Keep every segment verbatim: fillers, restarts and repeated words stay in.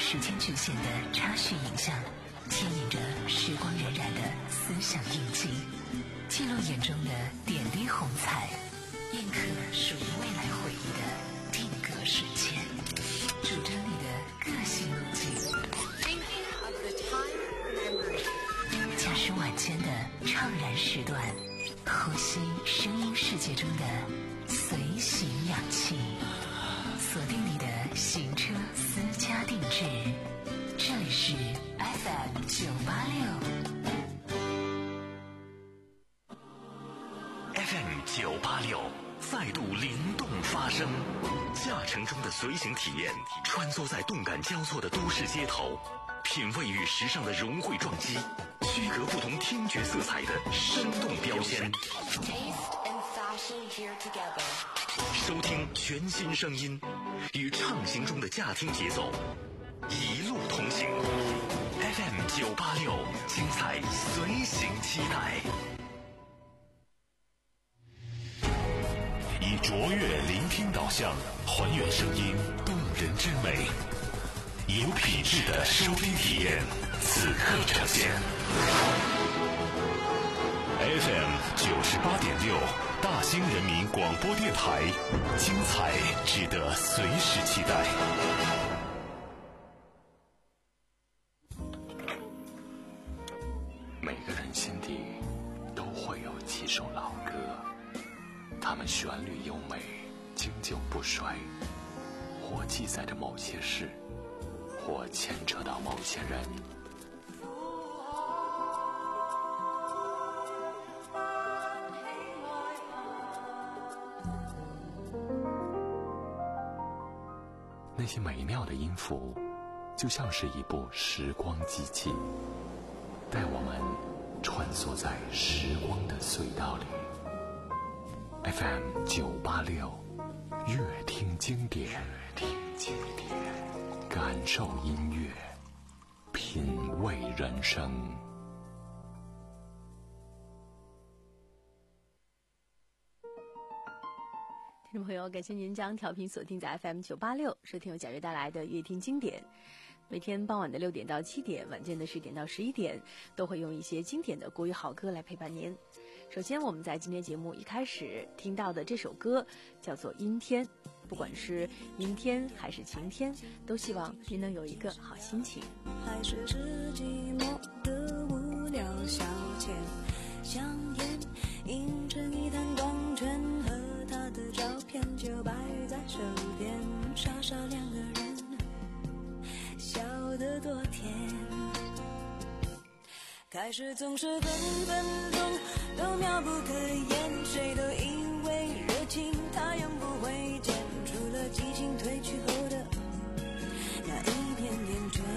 时间局限的插叙影像，牵引着时光荏苒的思想印记，记录眼中的点滴红彩，印刻属于未来回忆的定格瞬间，主张你的个性路径。驾驶晚间的怅然时段，呼吸声音世界中的随行氧气，锁定你的行车私家定制，这里是 F M 九八六 F M 九八六再度灵动发声，驾乘中的随行体验，穿梭在动感交错的都市街头，品味与时尚的融汇撞击，区隔不同听觉色彩的生动标签，收听全新声音，与畅行中的驾听节奏一路同行。 F M 九八六，精彩随行期待。 以卓越聆听导向，还原声音动人之美，有品质的收听体验，此刻呈现。F M 九十八点六，大兴人民广播电台，精彩值得随时期待。 每个人心底都会有几首老歌，它们旋律优美，经久不衰，或记载着某些事，或牵扯到某些人。那些美妙的音符，就像是一部时光机器，带我们穿梭在时光的隧道里。F M 九八六，乐听经典，乐听经典，感受音乐，品味人生。 听众朋友，感谢您将调频锁定在 F M 九八六，收听由贾瑞带来的乐听经典。每天傍晚的六点到七点，晚间的十点到十一点，都会用一些经典的国语好歌来陪伴您。首先，我们在今天节目一开始听到的这首歌叫做《阴天》，不管是阴天还是晴天，都希望您能有一个好心情。 还是是寂寞的无聊消遣，香烟映成一滩光圈，和他的照片就摆在手边，傻傻两个人笑得多甜。开始总是分分钟都妙不可言，谁都以为热情它永不会减，除了激情褪去后的那一点点倦。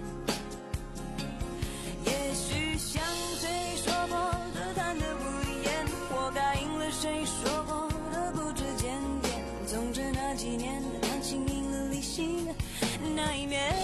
也许像谁说过的谈得不厌，活该应了谁说过的不知检点，总之那几年感情赢了理性那一面。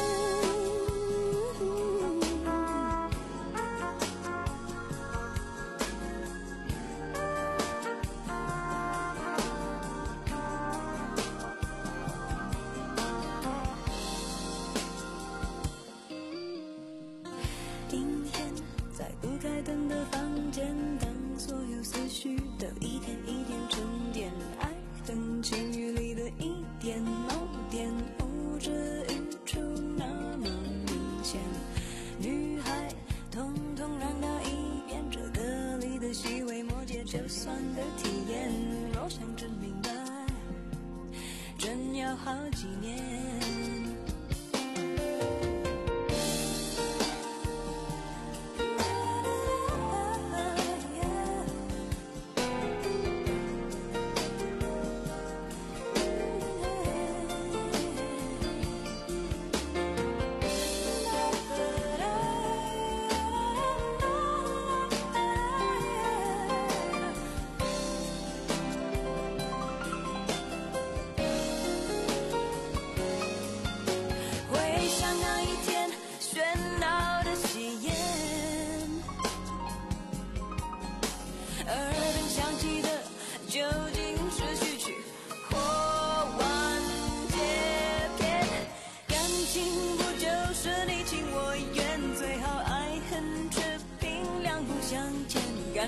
阴天在不开灯的房间，当所有思绪都一天一天沉淀，爱等晴雨里的一点锚点，哦，这语出那么明显，女孩统统让到一边，这歌里的细微末节就算个体验，若想真明白真要好几年。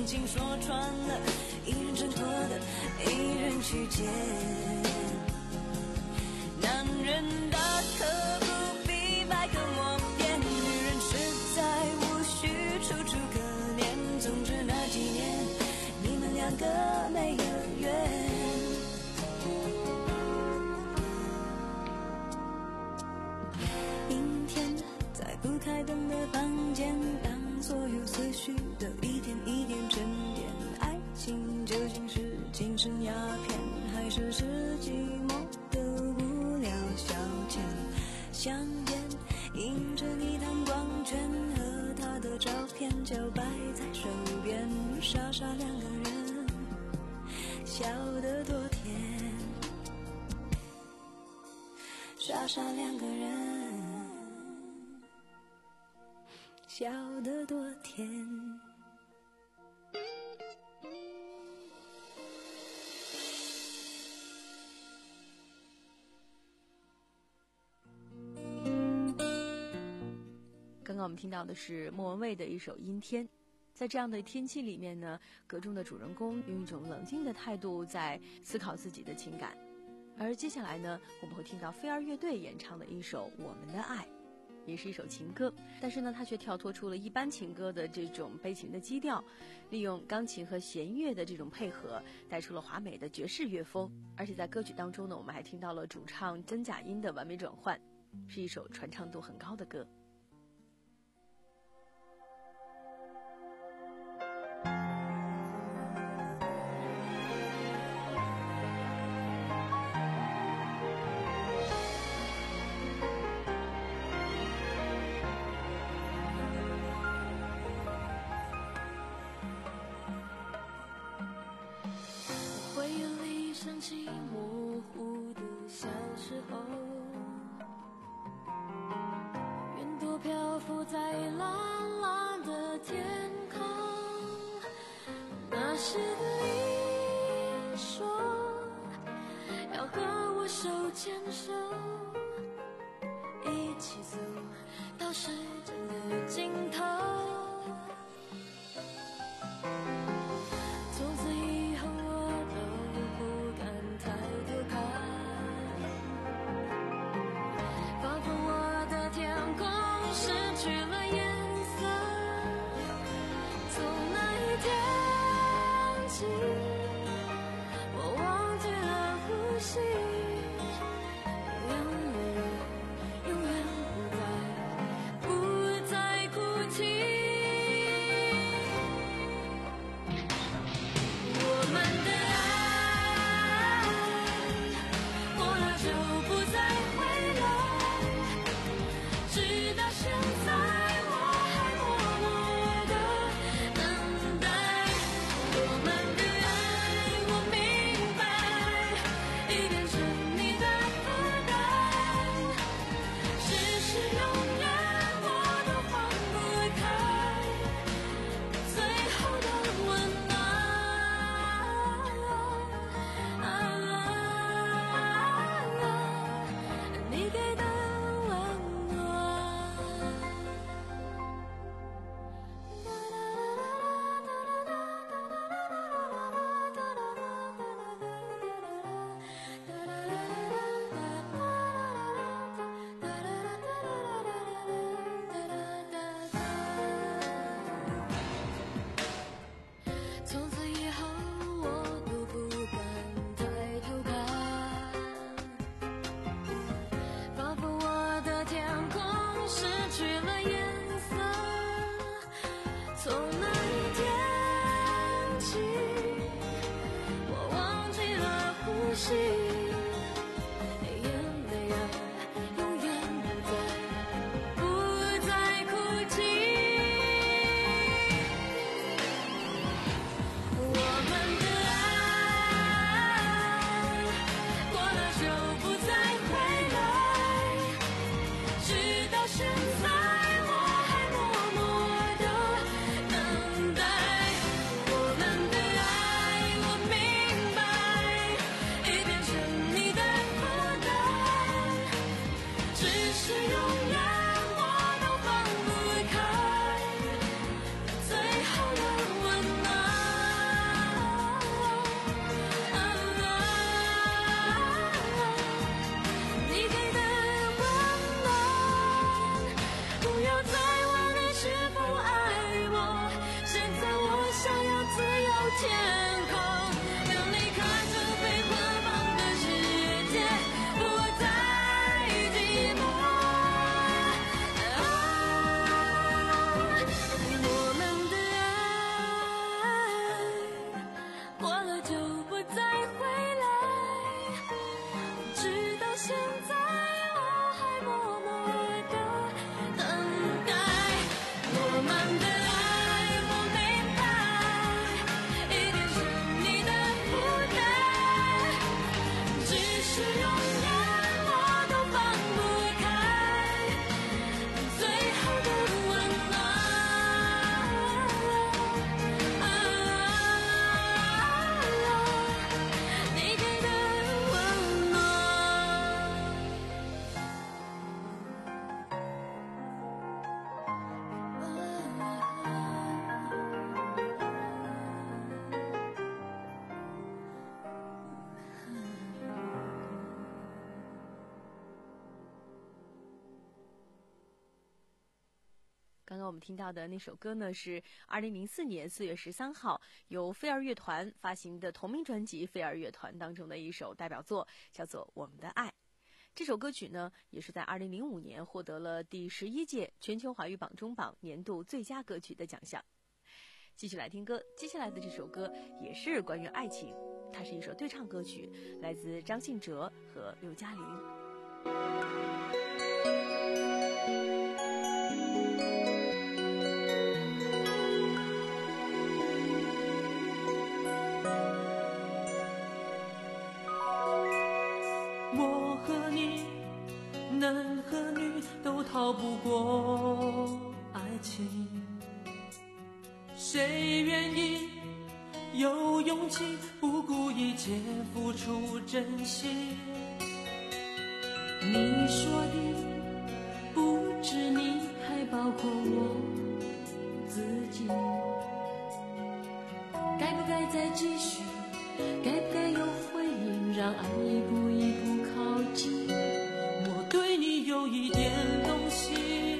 感情说穿了，一人挣脱的，一人去捡。男人大可不必百口莫辩，女人实在无需楚楚可怜。总之那几年，你们两个没有缘。阴天，在不开灯的房间，当所有思绪都一点一点沉淀。爱情究竟是精神鸦片，还是是寂寞的无聊消遣？香烟映着你弹光圈和他的照片，就摆在手边，傻傻两个人，笑得多甜。傻傻两个人，笑得多甜。 刚刚我们听到的是莫文蔚的一首《阴天》。在这样的天气里面呢，歌中的主人公用一种冷静的态度在思考自己的情感。而接下来呢，我们会听到飞儿乐队演唱的一首《我们的爱》，也是一首情歌，但是呢，它却跳脱出了一般情歌的这种悲情的基调，利用钢琴和弦乐的这种配合，带出了华美的爵士乐风。而且在歌曲当中呢，我们还听到了主唱真假音的完美转换，是一首传唱度很高的歌。 想起模糊的小时候，云朵漂浮在蓝蓝的天空，那时的你说要和我手牵手，一起走到时间的尽头。永远不再不再哭泣。 刚我们听到的那首歌呢，是二零零四年四月十三号由飞儿乐团发行的同名专辑《飞儿乐团》当中的一首代表作，叫做《我们的爱》。这首歌曲呢，也是在二零零五年获得了第十一届全球华语榜中榜年度最佳歌曲的奖项。继续来听歌，接下来的这首歌也是关于爱情，它是一首对唱歌曲，来自张信哲和刘嘉玲。 我和你，男和女都逃不过爱情，谁愿意有勇气不顾一切付出真心？ 你说的不止你，还包括我自己。该不该再继续？该不该有回应？让爱一步一步靠近。 我对你有一点动心，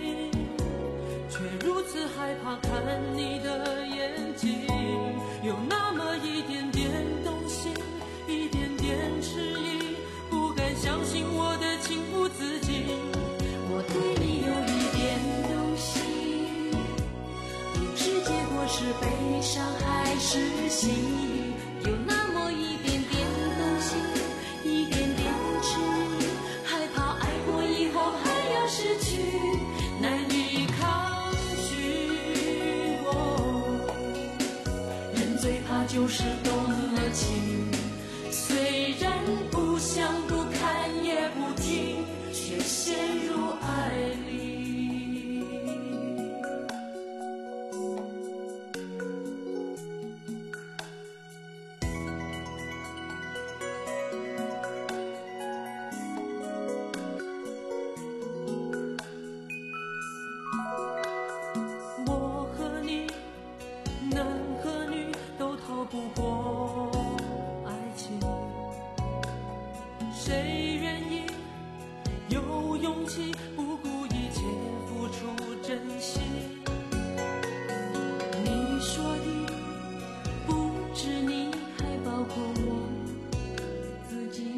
却如此害怕看你的眼睛，有那么一点点动心，一点点迟疑，不敢相信我的情不自禁。 我对你有一点动心，不知结果是悲伤还是喜悦，有那么一点点动心，一点点迟疑，害怕爱过以后还要失去， 难以抗拒。我人最怕就是动了情，虽然不想不看也不听，却陷入爱里。 我和你，男和女都逃不过爱情，谁愿意有勇气不顾一切付出真心？ 你说的不止你，还包括我自己。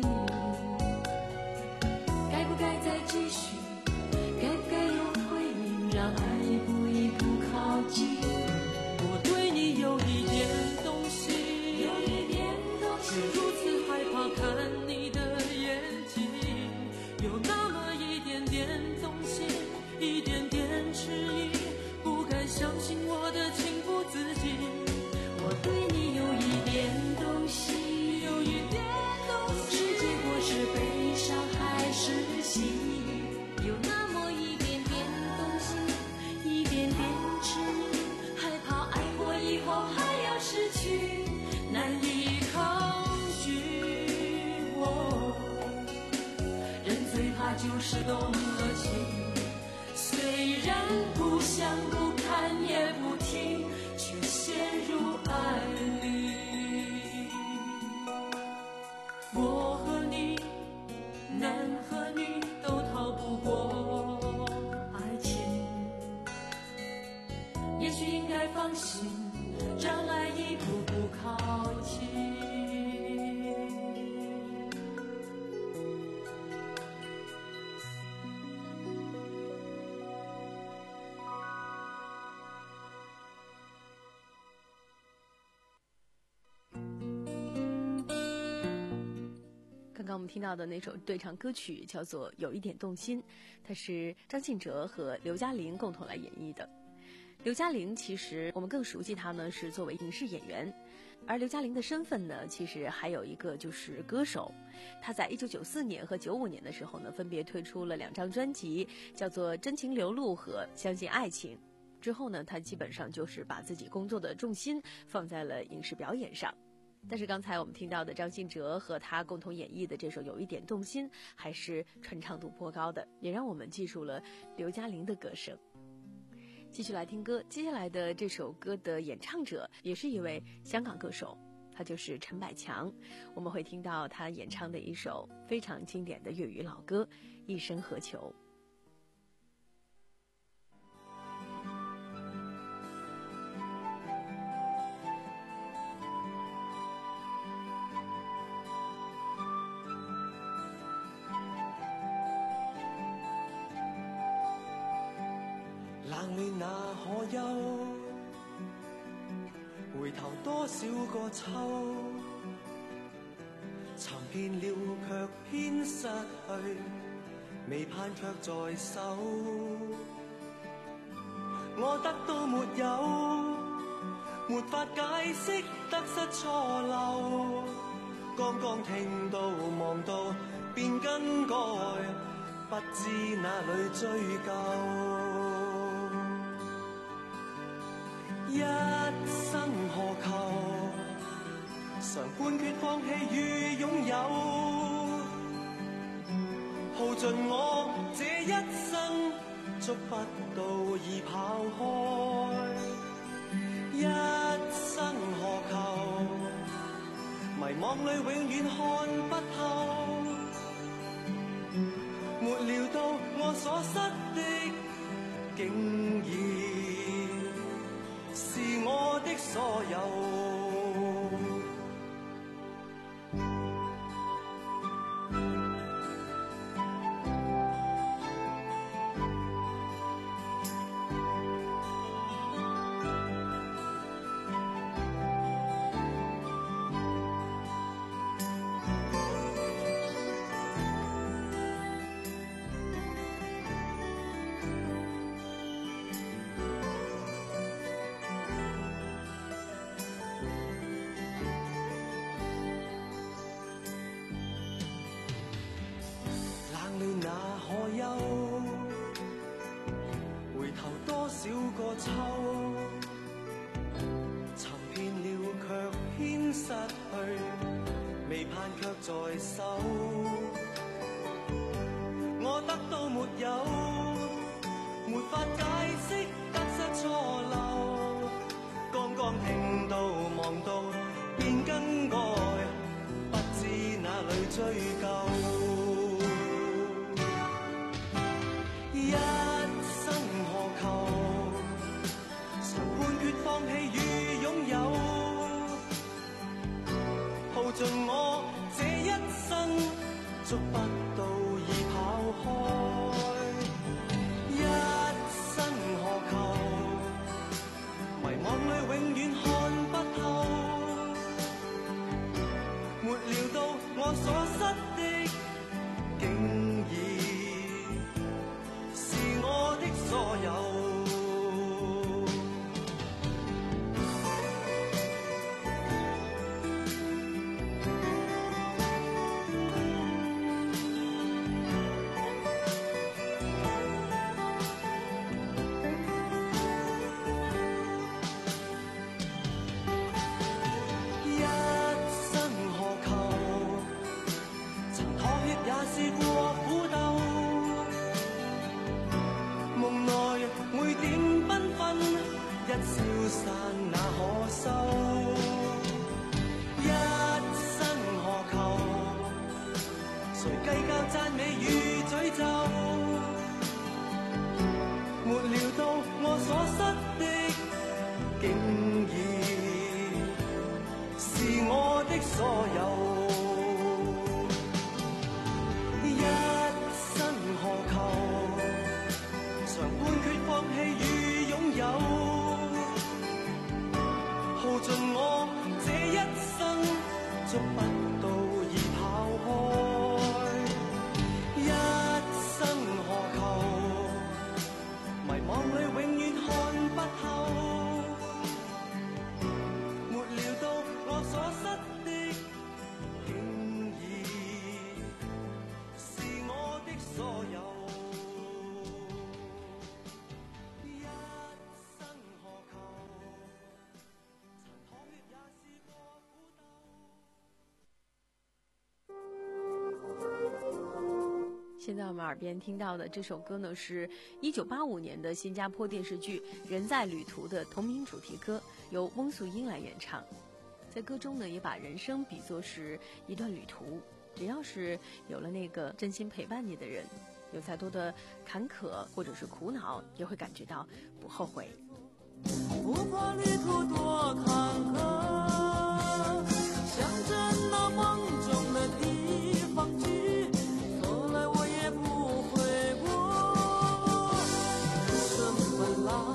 该不该再继续？该不该有回应？让爱一步一步靠近。 我对你有一点动心， 有一点动却心， 如此害怕看你的眼睛，有那么一点点动心，一点点迟疑，不敢相信我的情不自禁。 我对你有一点动心， 有一点动不知结果是悲伤还是喜悦，有那么一点点动心，一点点迟疑，害怕爱过以后还要失去， 难以抗拒。我人最怕就是动了情，虽然不想不看也不听，却陷入爱里。 我和你，男和女都逃不过爱情， 也许应该放心，让爱一步步靠近。 刚刚我们听到的那首对唱歌曲叫做《有一点动心》，它是张信哲和刘嘉玲共同来演绎的。刘嘉玲其实我们更熟悉她呢是作为影视演员，而刘嘉玲的身份呢其实还有一个就是歌手。她在一九九四年和九五年的时候呢分别推出了两张专辑，叫做《真情流露》和《相信爱情》。之后呢她基本上就是把自己工作的重心放在了影视表演上。但是刚才我们听到的张信哲和他共同演绎的这首《有一点动心》还是传唱度颇高的，也让我们记住了刘嘉玲的歌声。继续来听歌，接下来的这首歌的演唱者也是一位香港歌手，他就是陈百强。我们会听到他演唱的一首非常经典的粤语老歌《一生何求》。 暖那可休？回頭多少個秋，尋遍了卻偏失去，未盼卻在手。我得到沒有，沒法解釋得失錯漏。剛剛聽到望到便更改，不知哪裏追究。一生何求，常判決放棄與擁有，耗盡我這一生，捉不到已跑開。一生何求，迷惘裏永遠看不透，沒料到我所失的，竟然是我的所有。那可休？回頭多少個秋，尋遍了卻偏失去，未盼卻在手。我得到沒有，沒法解釋得失錯漏。剛剛聽到望到便更改，不知哪裏追究。一生何求，常判決放棄與擁有，耗盡我這一生，捉不到已跑開。一生何求，迷惘裏永遠看不透，沒料到我所失的，竟然我的所有。一生何求，曾妥協也試過苦鬥，夢內每點繽紛，一消散那可收。一生何求，誰計較讚美與詛咒？沒料到我所失的，竟然是我的所有。一生何求，常判決放棄與擁有，耗盡我這一生，捉不到已跑開。一生何求，迷惘裏永遠看不透，沒料到我所失的，竟然是我的所有。 现在我们耳边听到的这首歌呢，是一九八五年的新加坡电视剧《人在旅途》的同名主题歌，由翁素英来演唱。在歌中呢，也把人生比作是一段旅途，只要是有了那个真心陪伴你的人，有再多的坎坷或者是苦恼，也会感觉到不后悔。 不怕旅途多坎坷，向着那梦中的地方去，从来我也不会过。人生本来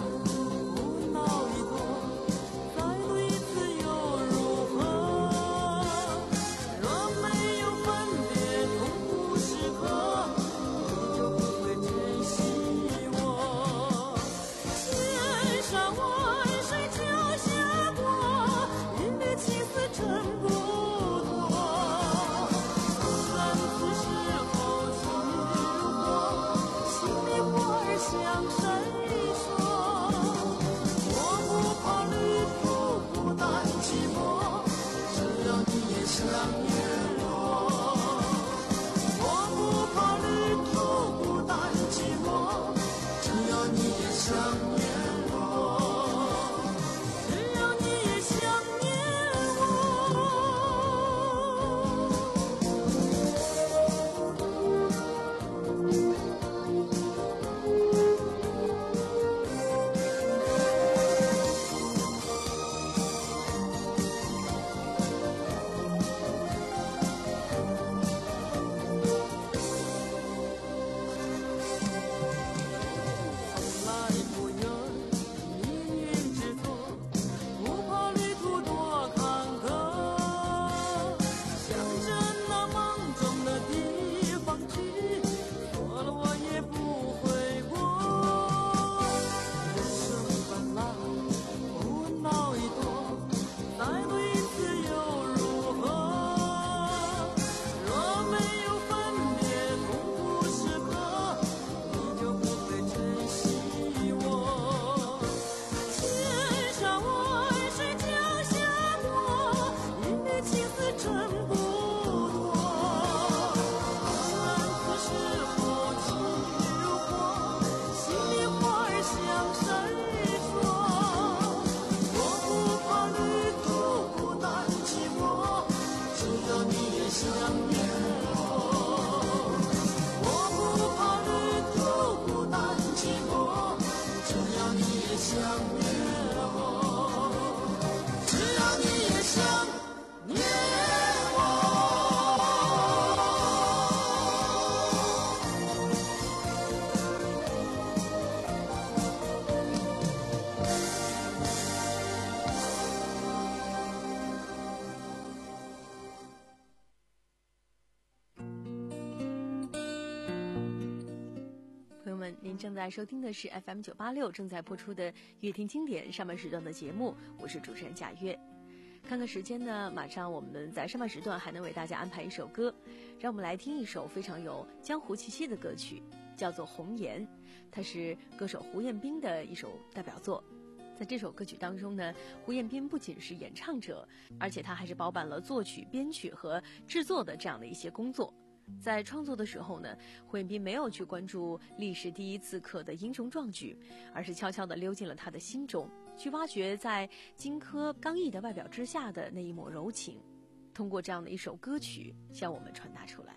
您正在收听的是 F M 九八六正在播出的乐听经典上半时段的节目，我是主持人贾月。看看时间呢，马上我们在上半时段还能为大家安排一首歌，让我们来听一首非常有江湖气息的歌曲，叫做《红颜》，它是歌手胡彦斌的一首代表作。在这首歌曲当中呢，胡彦斌不仅是演唱者，而且他还是包办了作曲、编曲和制作的这样的一些工作。在创作的时候呢，胡彦斌没有去关注历史第一刺客的英雄壮举，而是悄悄地溜进了他的心中，去挖掘在荆轲刚毅的外表之下的那一抹柔情，通过这样的一首歌曲向我们传达出来。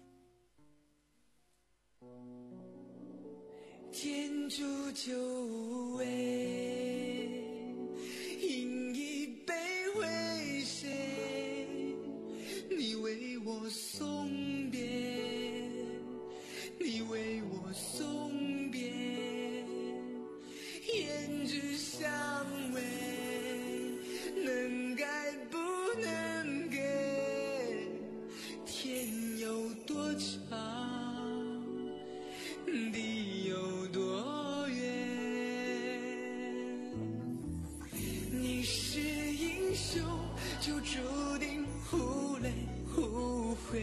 天诛九尾，饮一杯为谁？你为我送别，你为我送别，胭脂香味，能改不能给？天有多长，地有多远？你是英雄，就注定忽泪忽悔。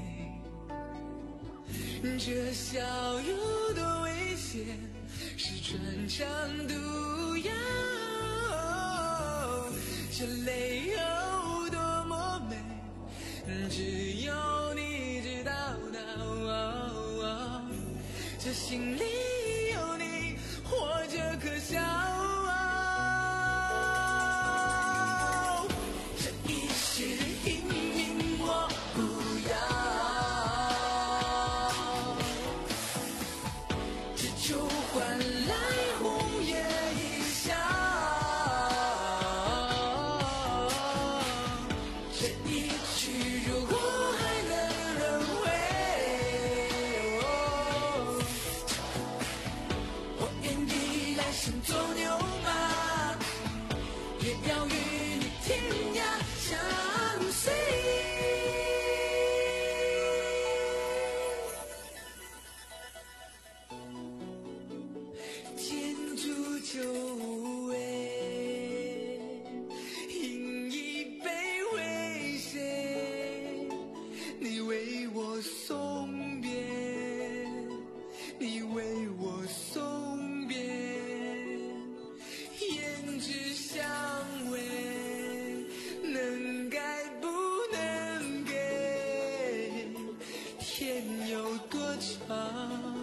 这笑有多危险，是穿肠毒药。这泪有多么美，只有你知道的。这心里有你，活着可笑。这一世英名我不要，只求换来红颜一笑。这一曲如果还能轮回，我愿意来生做牛马，也要与你天涯相随。天诛九尾，饮一杯为谁？你为我送别，你为我送别，胭脂香味，能改不能给？天有多长，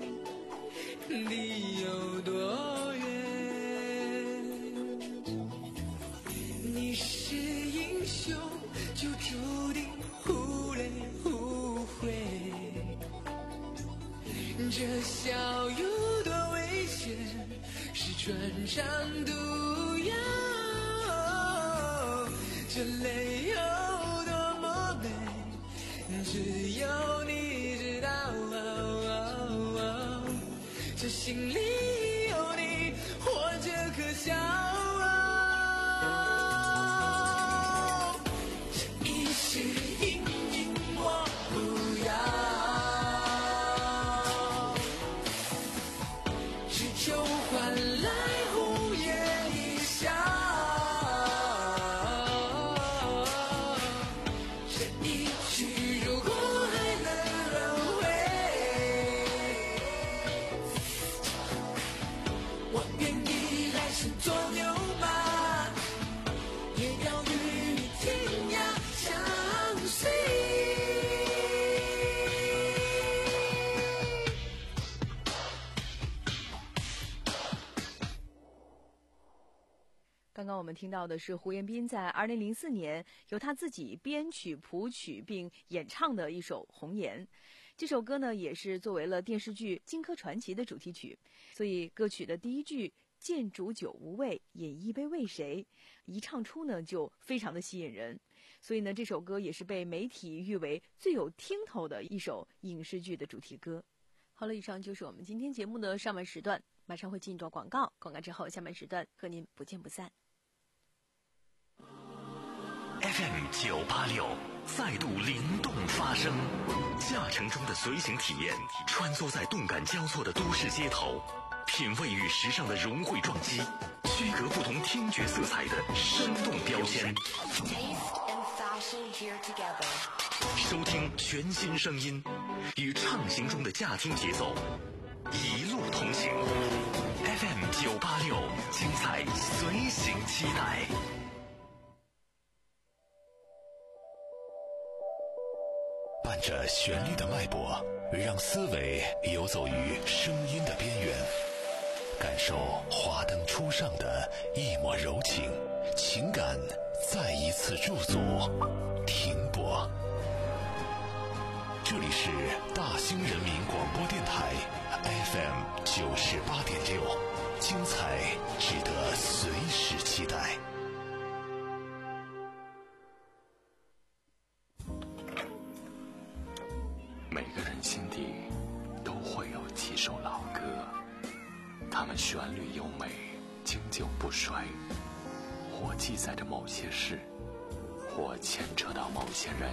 地有多远？你是英雄，就注定忽泪忽悔。这笑有多危险，是穿肠毒药。这泪有多么美，只有你知道。这心里有你，活着可笑。这一世英名我不要，只求换来红颜一笑。这一曲如果还能轮回，我愿意来生做牛马，也要与你天涯相随。 刚刚我们听到的是胡彦斌在二零零四年由他自己编曲谱曲并演唱的一首《红颜》。这首歌呢也是作为了电视剧《荆轲传奇》的主题曲，所以歌曲的第一句见煮酒无味，饮一杯为谁，一唱出呢就非常的吸引人，所以呢这首歌也是被媒体誉为最有听头的一首影视剧的主题歌。好了，以上就是我们今天节目的上半时段，马上会进入到广告，广告之后下半时段和您不见不散。 F M 九八六再度灵动发声， 驾乘中的随行体验，穿梭在动感交错的都市街头，品味与时尚的融汇撞击，区隔不同听觉色彩的生动标签。收听全新声音，与畅行中的驾听节奏，一路同行。F M 九八六，精彩随行期待。 伴着旋律的脉搏，让思维游走于声音的边缘，感受华灯初上的一抹柔情，情感再一次驻足停泊。这里是大兴人民广播电台 F M 九十八点六，精彩值得随时期待。 每个人心底都会有几首老歌，它们旋律优美，经久不衰，或记载着某些事，或牵扯到某些人。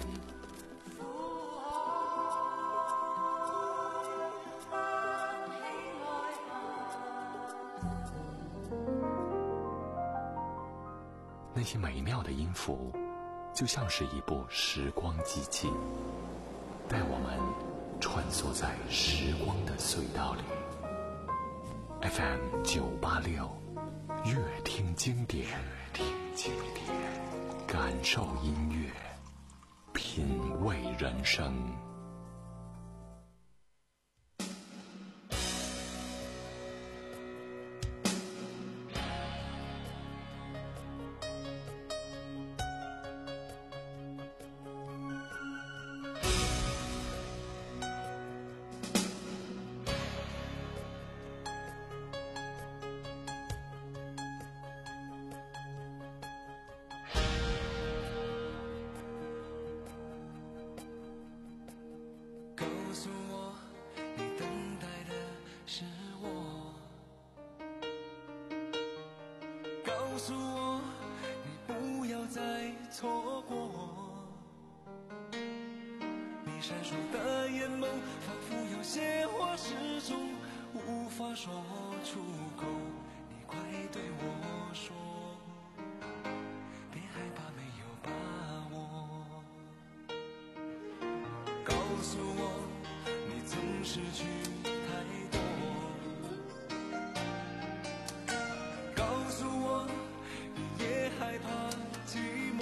那些美妙的音符，就像是一部时光机器，带我们穿梭在时光的隧道里。F M 九八六，乐听经典，听经典，感受音乐，品味人生。 告诉我，你不要再错过。你闪烁的眼眸，仿佛有些话始终无法说出口。你快对我说，别害怕没有把握。告诉我，你曾失去太多。告诉我，害怕寂寞，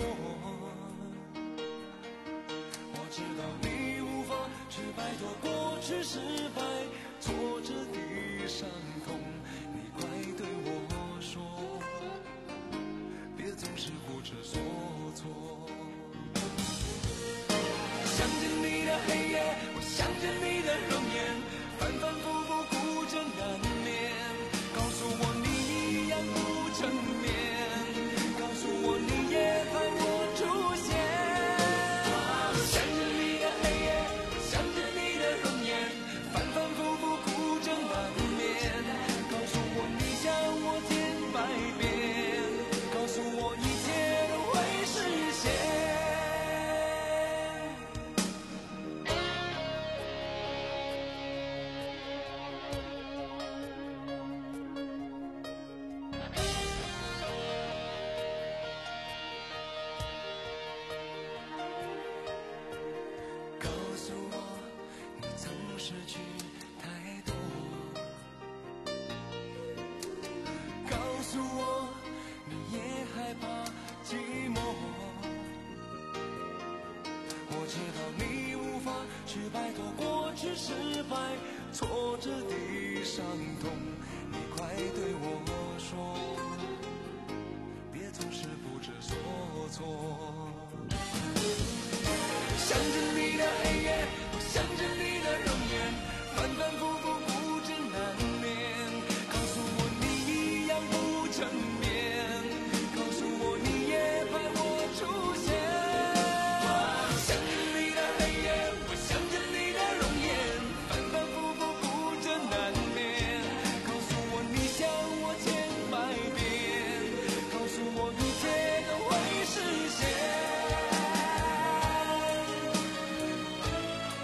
我知道你无法去摆脱过去失败挫折的伤痛。你快对我说，别总是不知所措。想着你的黑夜，我想着你的容颜，反反复复孤枕难眠。告诉我你一样不成眠，告诉我你也盼我出现。想着你的黑夜，想着你的容颜，反反复复孤枕难眠。告诉我你想我千百遍，告诉我一切都会实现。失去太多，告诉我你也害怕寂寞。我知道你无法去摆脱过去失败挫折的伤痛。你快对我说，别总是不知所措。想着你的黑夜，我想着你的容颜，反反复复孤枕难眠。告诉我你一样不成眠，告诉我你也盼我出现。想着你的黑夜，我想着你的容颜，反反复复孤枕难眠。告诉我你想我千百遍，告诉我一切都会实现。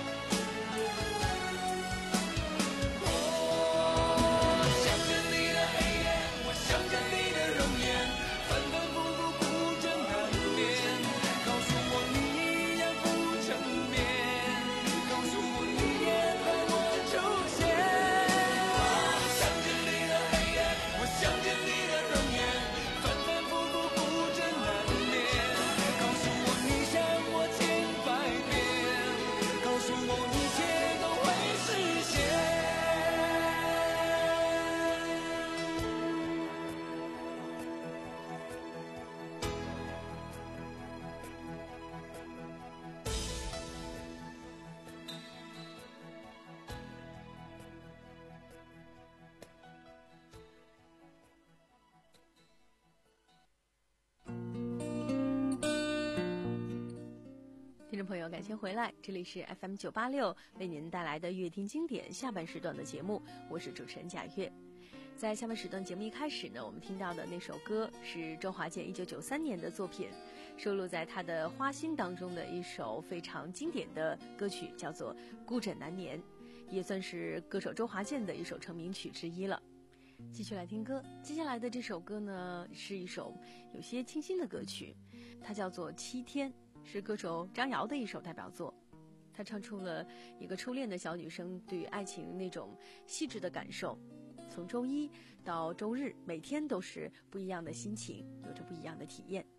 听众朋友，感谢回来，这里是 F M 九八六为您带来的乐听经典下半时段的节目，我是主持人贾月。在下半时段节目一开始呢，我们听到的那首歌是周华健一九九三年的作品，收录在他的《花心》当中的一首非常经典的歌曲，叫做《孤枕难眠》，也算是歌手周华健的一首成名曲之一了。继续来听歌，接下来的这首歌呢，是一首有些清新的歌曲，它叫做《七天》，是歌手张瑶的一首代表作。他唱出了一个初恋的小女生对于爱情那种细致的感受，从周一到周日，每天都是不一样的心情，有着不一样的体验。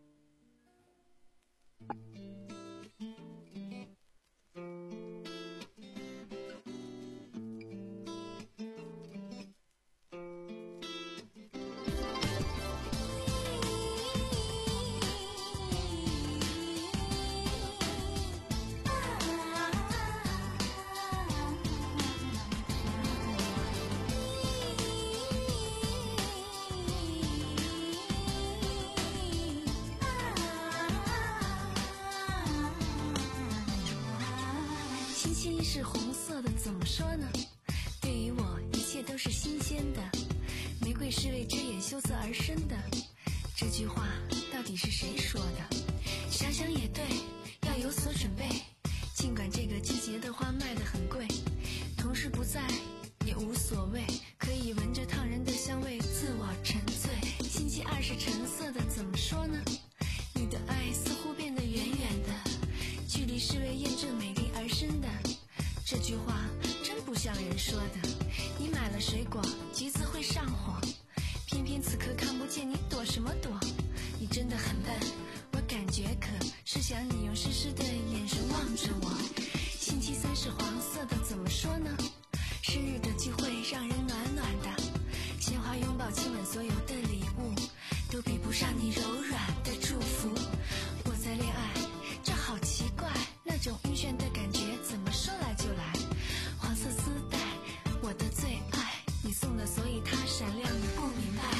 是红色的，怎么说呢？对于我，一切都是新鲜的。玫瑰是为遮掩羞涩而生的。这句话到底是谁说的？想想也对，要有所准备。尽管这个季节的花卖得很贵，同事不在也无所谓，可以闻着烫人的香味自我沉醉。星期二是橙色的，怎么说呢？你的爱似乎变得远远的，距离是为验证美丽而生的。这句话真不像人说的。你买了水果，橘子会上火，偏偏此刻看不见，你躲什么躲？你真的很笨，我感觉可是想你用湿湿的眼神望着我。星期三是黄色的，怎么说呢？生日的聚会让人暖暖的，鲜花拥抱亲吻，所有的礼物都比不上你柔软的祝福。我在恋爱，这好奇怪，那种晕眩的感觉怎么说来就来。黄色丝带，我的最爱，你送的，所以它闪亮，你不明白。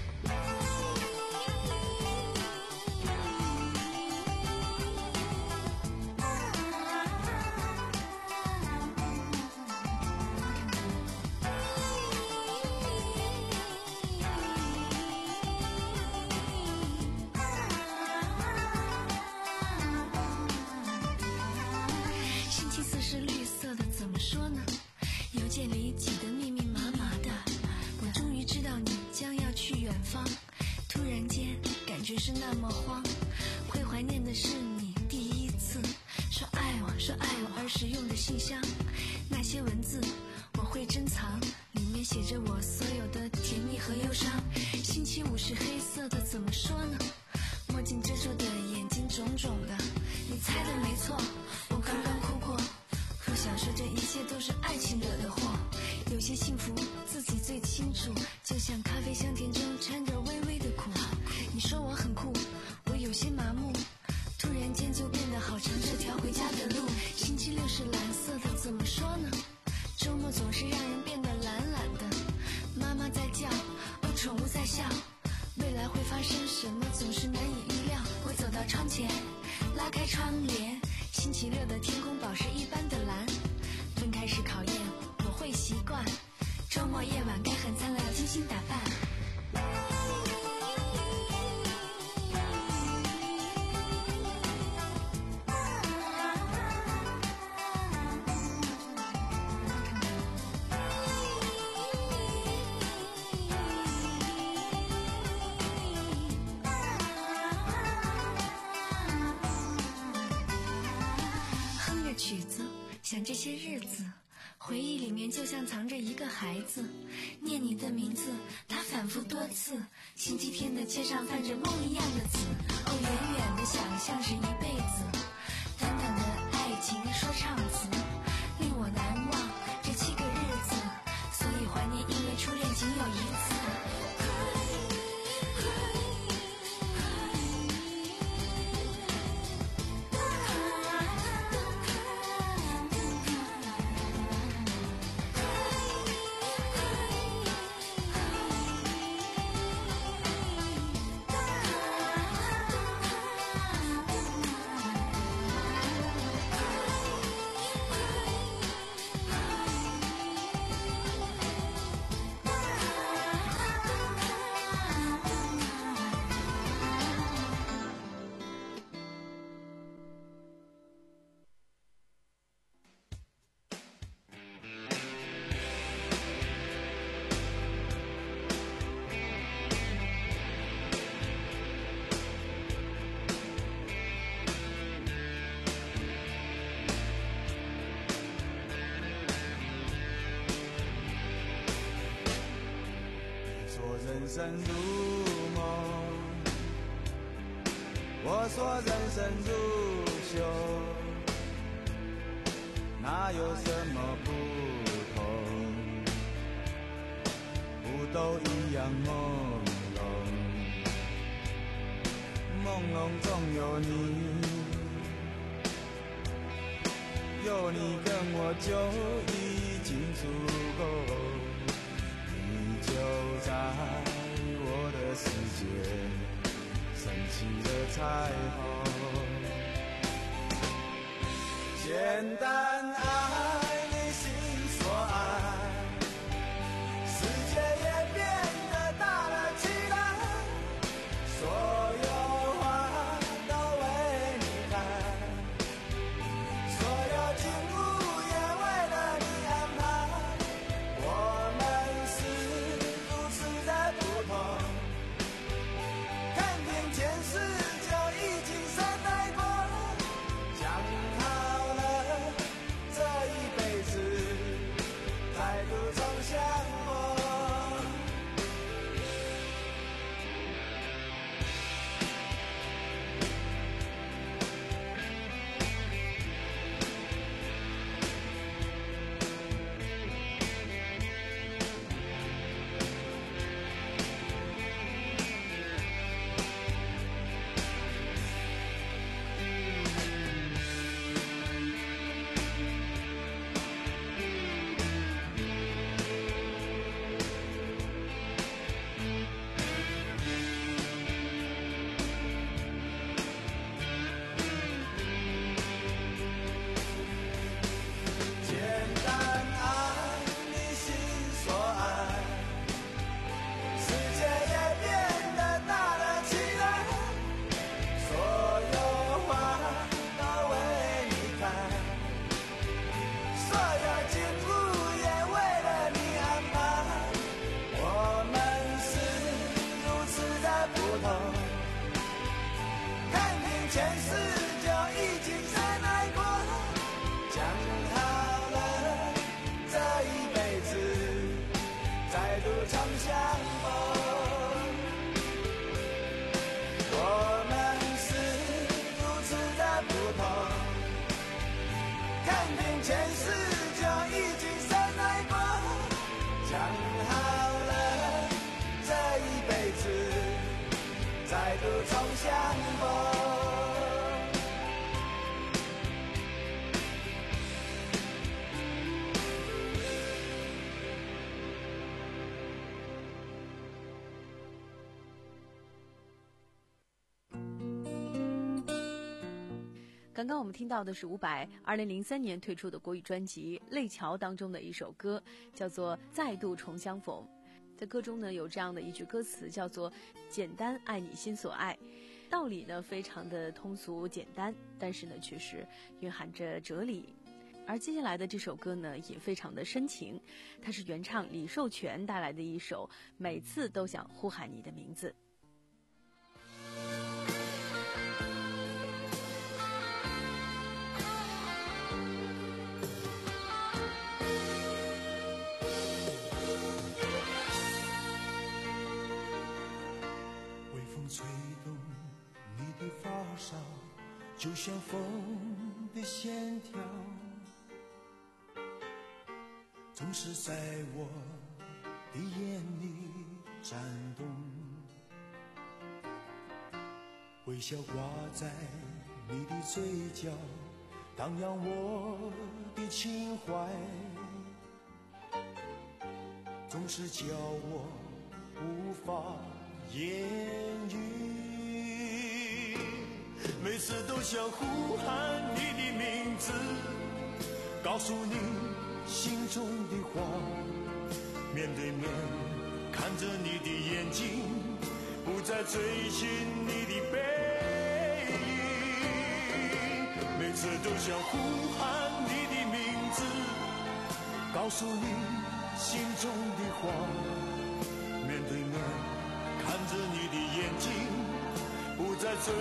说呢？邮件里挤得密密麻麻的，我终于知道你将要去远方。突然间，感觉是那么慌，会怀念的是你第一次说爱我，说爱我而使用的信箱。那些文字我会珍藏，里面写着我所有的甜蜜和忧伤。星期五是黑色的，怎么说呢？墨镜遮住的眼睛肿肿的，你猜的没错，我刚刚哭过。想说这一切都是爱情惹的祸，有些幸福自己最清楚，就像咖啡香甜中掺着微微的苦。你说我很酷，我有些麻木，突然间就变得好长这条回家的路。星期六是蓝色的，怎么说呢？周末总是让人变得懒懒的，妈妈在叫，哦，宠物在笑，未来会发生什么总是难以预料。我走到窗前，拉开窗帘，星期六的天空宝石一般的蓝。分开是考验，我会习惯。周末夜晚该很灿烂，精心打扮。哼着曲子，想这些日子，回忆里面就像藏着一个孩子，念你的名字，他反复多次。星期天的街上泛着梦一样的紫，哦，远远的想象是一辈子，短短的爱情说唱词，令我难忘这七个日子，所以怀念，因为初恋仅有一次。 生如梦，我说人生如秀，哪有什么不同？不都一样朦胧，朦胧中有你，有你跟我就已经足够，你就在我的世界升起了彩虹。简单爱你心所爱，世界也变得大了起来，所有花都为你开，所有景物也为了你安排，我们是如此的不同，看遍前世就已经深爱过，讲好了这一辈子再度重相逢。简单爱你心所爱，世界也变得大了起来，所有花都为你开，所有景物也为了你安排，我们是如此的不同，看尽前世就已经深爱过，讲好了这一辈子再度重相逢。我们是如此的不同，看尽前世就已经深爱过，讲好了这一辈子再度重相逢。 刚刚我们听到的是伍佰二零零三年推出的国语专辑《泪桥》当中的一首歌，叫做《再度重相逢》。在歌中呢有这样的一句歌词，叫做“简单爱你心所爱”，道理呢非常的通俗简单，但是呢却是蕴含着哲理。而接下来的这首歌呢也非常的深情，它是原唱李寿全带来的一首《每次都想呼喊你的名字》。 吹动你的发梢，就像风的线条，总是在我的眼里颤动，微笑挂在你的嘴角，荡漾我的情怀，总是叫我无法言语，每次都想呼喊你的名字，告诉你心中的话，面对面看着你的眼睛，不再追寻你的背影，每次都想呼喊你的名字，告诉你心中的话，面对面看着你的眼睛，不再追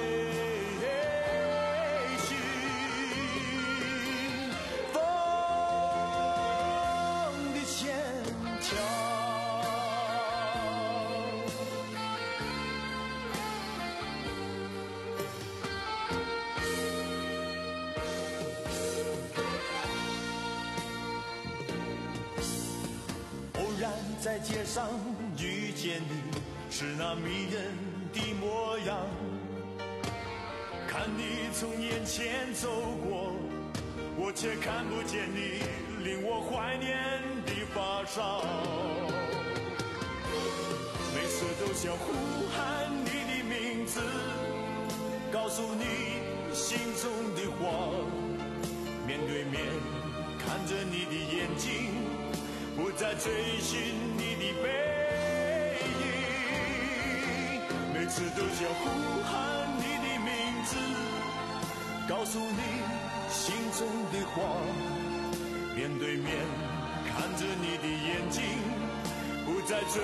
寻。风的线条， 在街上遇见你，是那迷人的模样。看你从眼前走过，我却看不见你令我怀念的发梢。每次都想呼喊你的名字，告诉你心中的话。面对面看着你的眼睛，不再追寻你的背影。每次都想呼喊你的名字，告诉你心中的话。面对面看着你的眼睛，不再追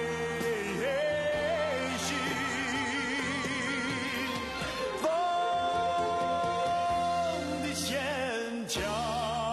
寻风的牵强。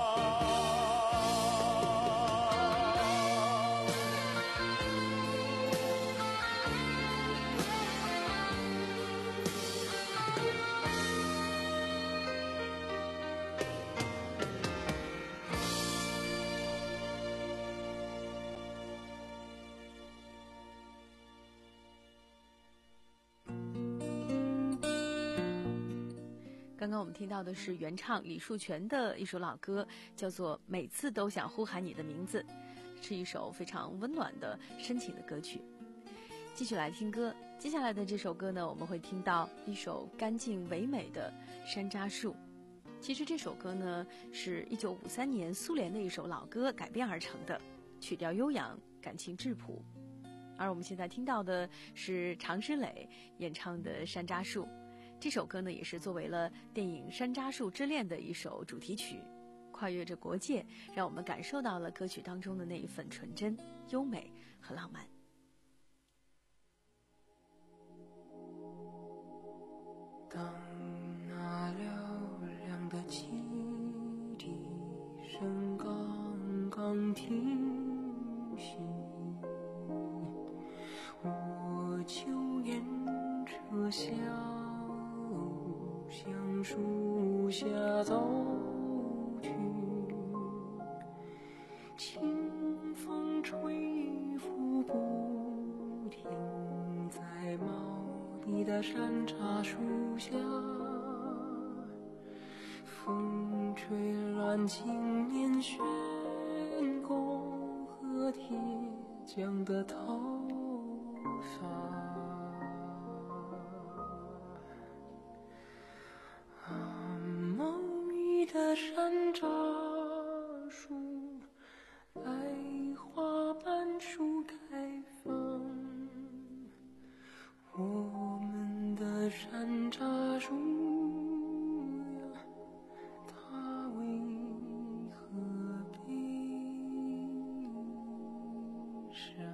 刚刚我们听到的是原唱李树泉的一首老歌，叫做《每次都想呼喊你的名字》，是一首非常温暖的深情的歌曲。继续来听歌，接下来的这首歌呢，我们会听到一首干净唯美的《山楂树》。其实这首歌呢，是一九五三年苏联的一首老歌改编而成的，曲调悠扬，感情质朴。而我们现在听到的是常石磊演唱的《山楂树》。这首歌呢，也是作为了电影《山楂树之恋》的一首主题曲，跨越着国界，让我们感受到了歌曲当中的那一份纯真、优美和浪漫。 当那嘹亮的汽笛声刚刚停息，我就沿车厢向树下走去，清风吹拂不停在茂密的山楂树下，风吹乱青年悬钩和铁匠的头发。的山楂树，百花瓣树开放，我们的山楂树呀，它为何悲伤？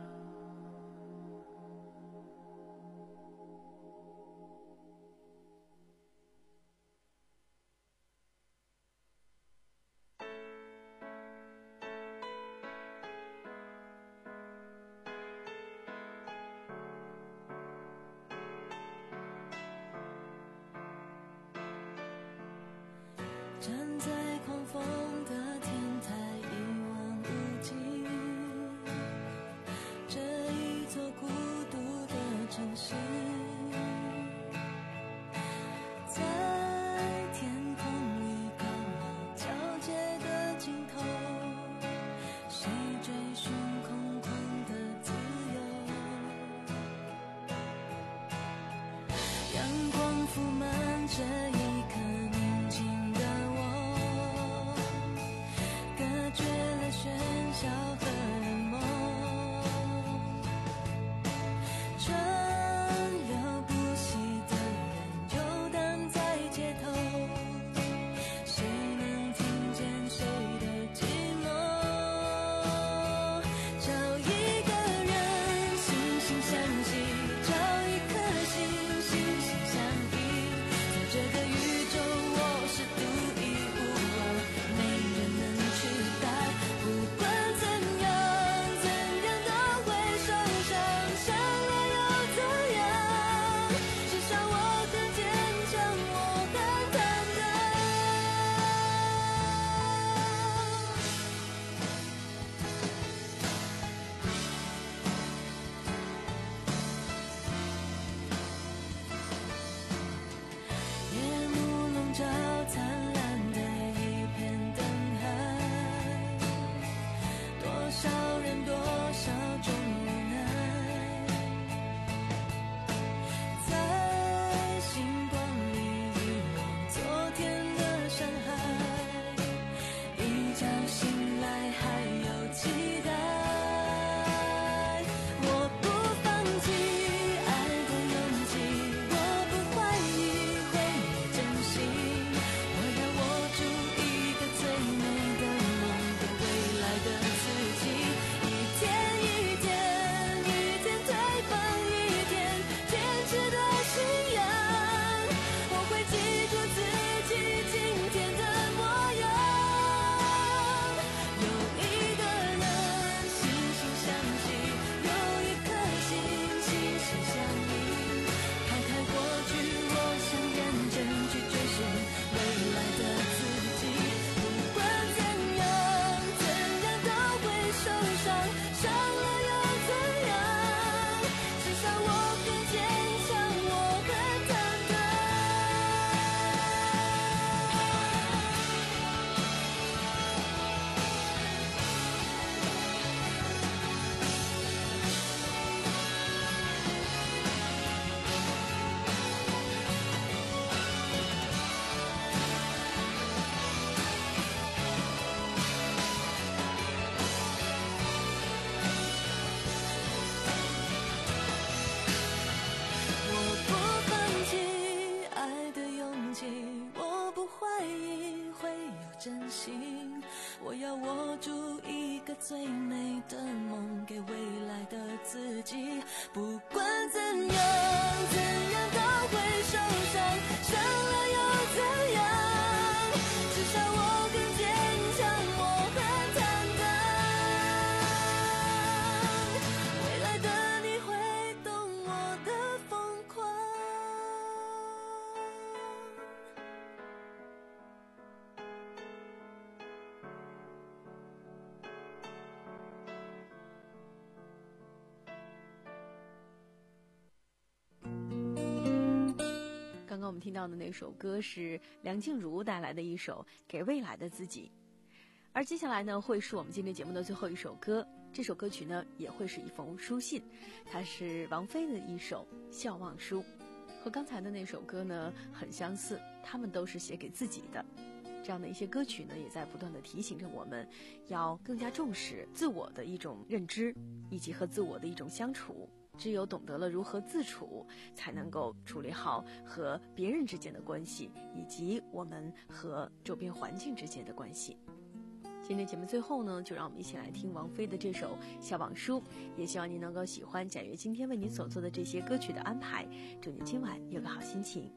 站在狂风的天台一望无际，这一座孤独的城市，在天空里刚好交界的尽头，谁追寻空旷的自由？阳光铺满这一喧嚣和冷漠，川流不息的人游荡在街头，谁能听见谁的寂寞？找一个人惺惺相惜，找一颗心心心相印，在这个宇宙醒来还有期待。我不放弃爱的勇气，我不怀疑会有真心，我要握住一个最美的梦，给未来的自己。一天一天一天推翻一天坚持的信仰，我会记住自己今天的模样。有一个人心心相惜，有一颗心心心相印。看看过去，我想认真去追寻未来的自己。不管怎样怎样都会受伤，伤了又怎样？至少我很坚强，我很坦荡。我不放弃爱的勇气，我不怀疑会有真心，我要握住一个最美的梦，给未来的自己。不管怎样怎样都会受伤，伤了又怎样？至少我很坚强，我很坦荡。未来的你会懂我的疯狂。 刚刚我们听到的那首歌是梁静茹带来的一首《给未来的自己》，而接下来呢会是我们今天节目的最后一首歌。这首歌曲呢也会是一封书信，它是王菲的一首《笑忘书》，和刚才的那首歌呢很相似，它们都是写给自己的。这样的一些歌曲呢，也在不断的提醒着我们，要更加重视自我的一种认知，以及和自我的一种相处。只有懂得了如何自处，才能够处理好和别人之间的关系，以及我们和周边环境之间的关系。今天节目最后呢，就让我们一起来听王菲的这首《笑忘书》，也希望您能够喜欢贾跃今天为您所做的这些歌曲的安排，祝您今晚有个好心情。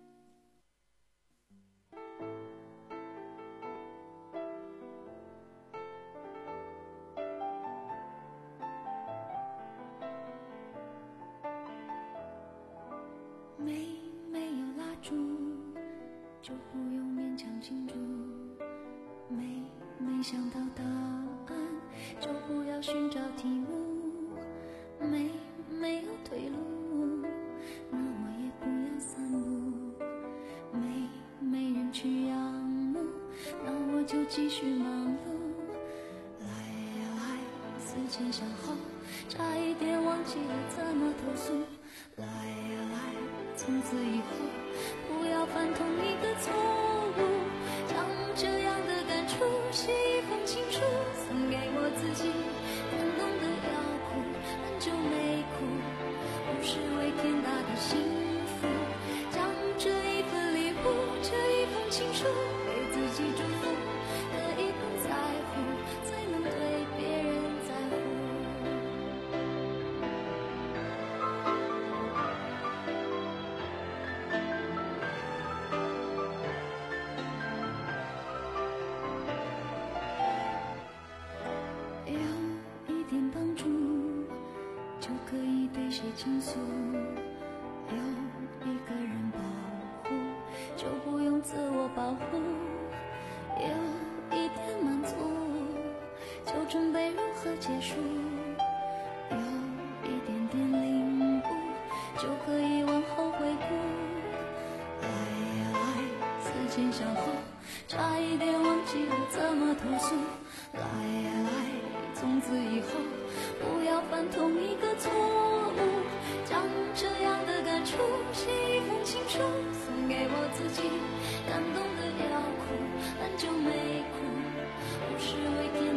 没没有蜡烛，就不用勉强庆祝。没没想到答案，就不要寻找题目。没没有退路，那我也不要散步。没没人去仰慕，那我就继续忙碌。来呀来，思前想后，差一点忘记了怎么投诉。来呀来，从此以后不要犯同一个错误，将这样的感触写一封情书，送给我自己。感动的要哭，很久没哭，不是为天大的幸福，将这一份礼物，这一封情书，给自己祝福，的一份在乎，才能对别人在乎。倾诉，有一个人保护，就不用自我保护。有一点满足，就准备如何结束。有一点点领悟，就可以往后回顾。来呀来，思前想后，差一点忘记了怎么投诉。来呀来，从此以后不要犯同一个错误，将这样的感触写一封情书，送给我自己。感动的要哭，很久没哭，不是为天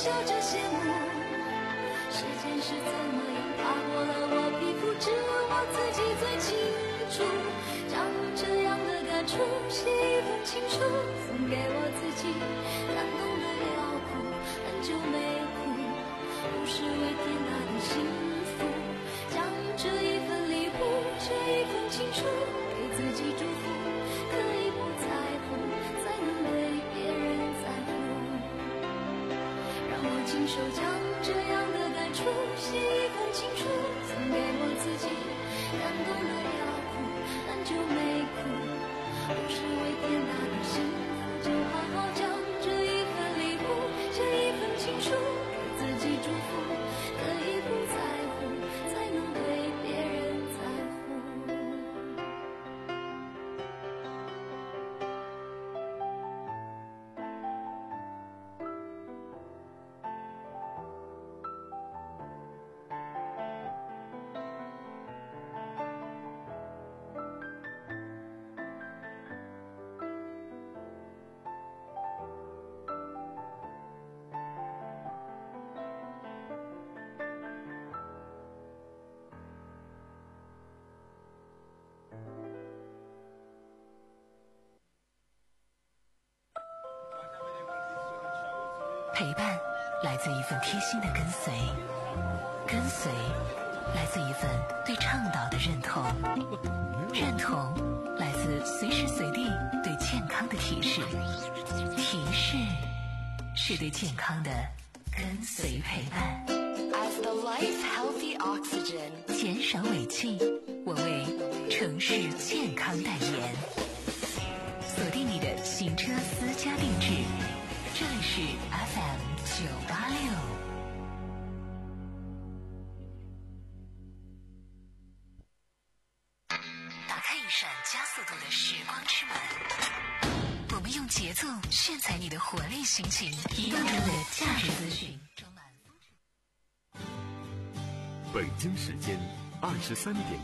笑着羡慕。时间是怎么样爬过了我皮肤，只有我自己最清楚。将这样的感触写一封情书，送给我自己，感动的要哭，很久没哭，不是为天大的幸福。将这一份礼物，这一份情书，给自己祝福，可以不在乎，才能对别人在乎。让我亲手将这样的感触写一封情书，送给我自己，感动的要哭，很久没哭，不是为天大的幸福，就好好将这一份礼物，这一份情书，给自己祝福，可以不在乎，才能对别人在乎。 陪伴来自一份贴心的跟随，跟随来自一份对倡导的认同，认同来自随时随地对健康的提示，提示是对健康的跟随陪伴。 As the life healthy oxygen， 减少尾气，我为城市健康代言。锁定你的行车私家定制，这里是 F M 九八六。打开一扇加速度的时光之门，我们用节奏炫彩你的活力心情，移动中的价值资讯。 北京时间二十三点。